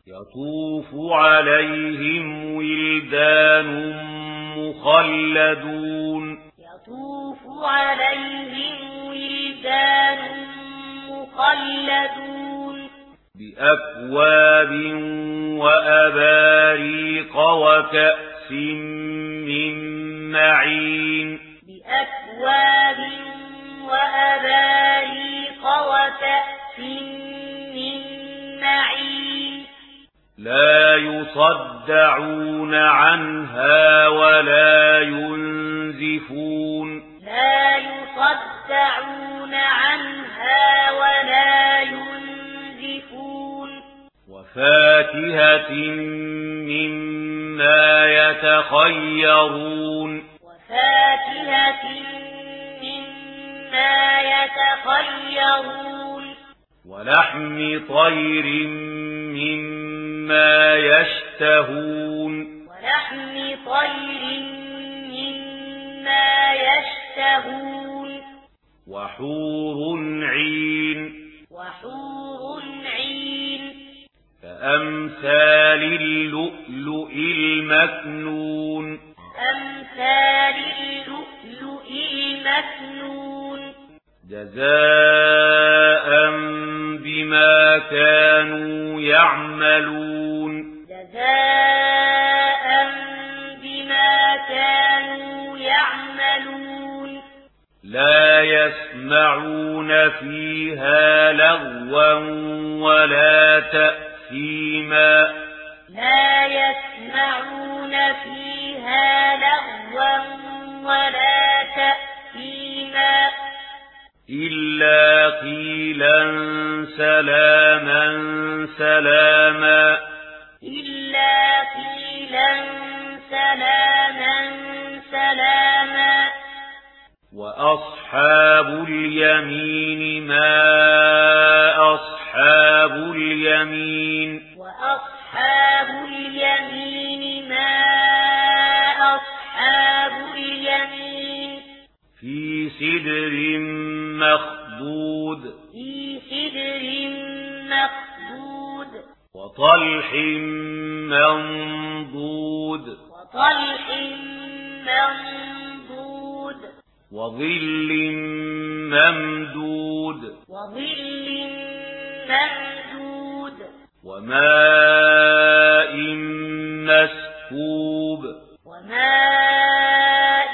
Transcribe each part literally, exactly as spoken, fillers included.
يطوف عليهم ولدان مخلدون يطوف عليهم ولدان مخلدون بأكواب وأباريق وكأس من معين بأكواب وأباريق وكأس من معين لا يصدعون عنها ولا ينزفون لا يصدعون عنها ولا ينزفون وفاكهة مما يتخيرون وفاكهة مما يتخيرون ولحم طير مما يشتهون ولحم طير مما يشتهون وحور عين وحور عين كأمثال اللؤلؤ المكنون أمثال اللؤلؤ المكنون جزاء بما كانوا يعملون جزاء بما كانوا يعملون لا يسمعون فيها لغوا ولا تأثيما لا يسمعون فيها لغوا ولا تأثيما إلا قيلا سلاما سلاما إلا قيلا سلاما سلاما وأصحاب اليمين ما أصحاب اليمين وأصحاب اليمين ما أصحاب اليمين في سدر مخضود في سدر مخضود وطلح منضود وطلح منضود وظل ممدود وظل ممدود وماء مسكوب وماء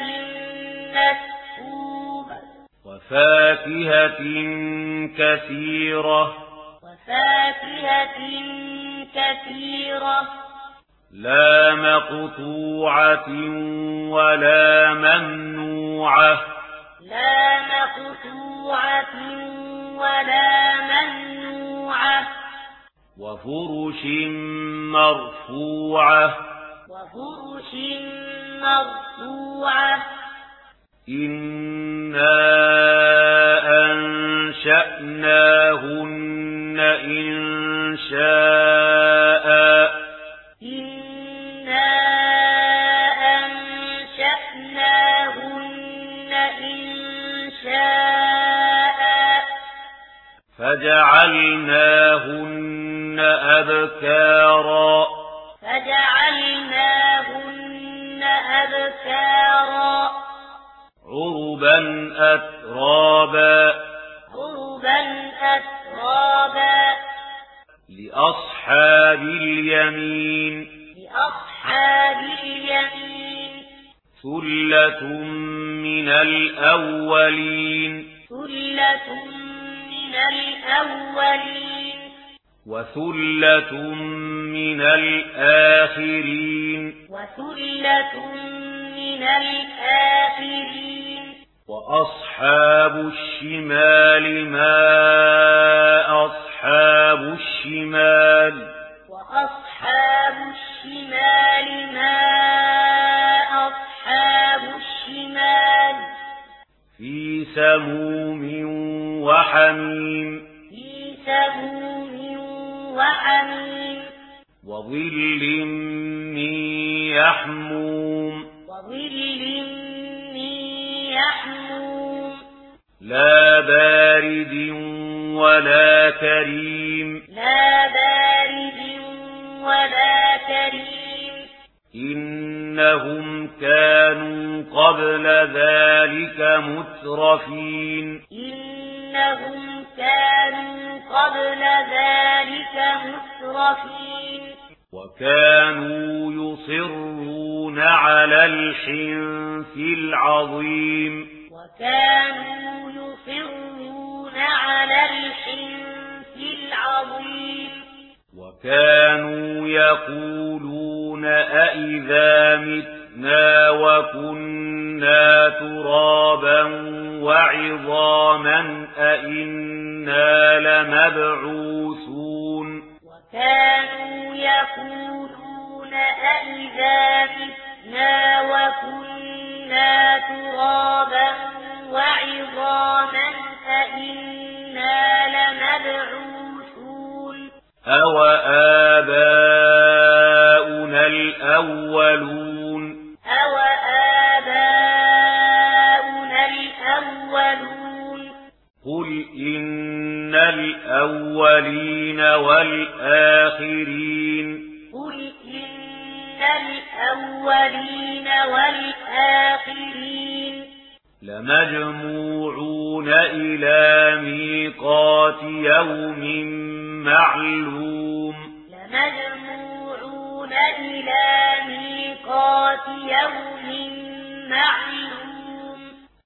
مسكوب وفاكهة كثيرة وفاكهة كثيرة لا مقطوعة ولا ممنوعة لا مقطوعة ولا ممنوعة وفرش مرفوعة وفرش مرفوعة إنا أنشأناهن إنشاء إنا أنشأناهن إنشاء فجعلناهن أبكارا فجعلناهن أبكارا عربا أترابا عربا أترابا لأصحاب اليمين لأصحاب اليمين ثلة من الأولين ثلة من الأولين وثلة من الآخرين وثلة من الآخرين وأصحاب الشمال ما أصحاب الشمال وأصحاب الشمال ما أصحاب الشمال في سموم وحميم في سموم وحميم وظل من يحموم وظل من يحموم لا بارد ولا كريم لا بارد إنهم كانوا قبل ذلك مترفين إنهم كانوا قبل ذلك مترفين وكانوا يصرون على الحنث العظيم وكانوا يصرون على الحنث العظيم وكانوا يقولون أئذا متنا وكنا ترابا وعظاما أئنا لمبعوثون وكانوا يقولون أئذا متنا وكنا ترابا وعظاما أئنا لمبعوثون أو آباؤنا الأولون أو آباؤنا الأولون قل إن الأولين والآخرين قل إن الأولين والآخرين لمجموعون إلى ميقات يوم معلوم لمجموعون إلى ميقات يوم معلوم